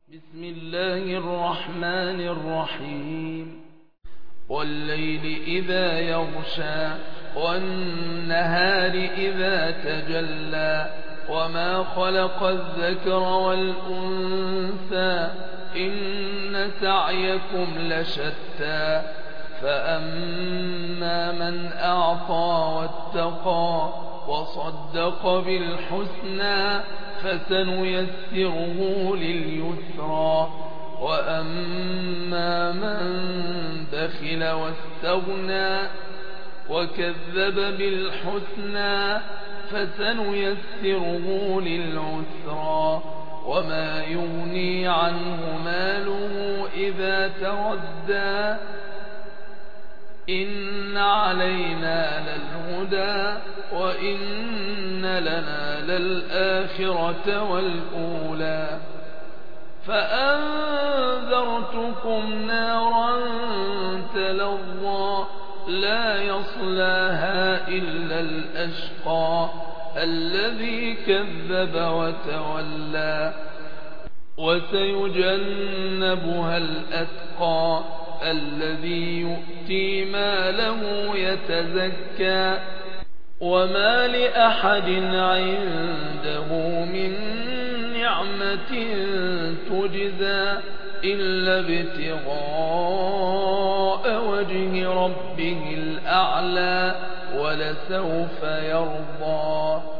بسم الله الرحمن الرحيم والليل إذا يغشى والنهار إذا تجلى وما خلق الذكر والأنثى إن سعيكم لشتى فأما من أعطى واتقى وصدق بالحسنى فسنيسره لليسرى وأما من بخل واستغنى وكذب بالحسنى فسنيسره للعسرى وما يغني عنه ماله إذا تردى إن علينا للهدى وإن لنا للآخرة والأولى فأنذرتكم نارا تلظى لا يصلاها إلا الأشقى الذي كذب وتولى وسيجنبها الأتقى الذي يؤتي ماله يتزكى وما لأحد عنده من نعمة تجزى إلا ابتغاء وجه ربه الأعلى ولسوف يرضى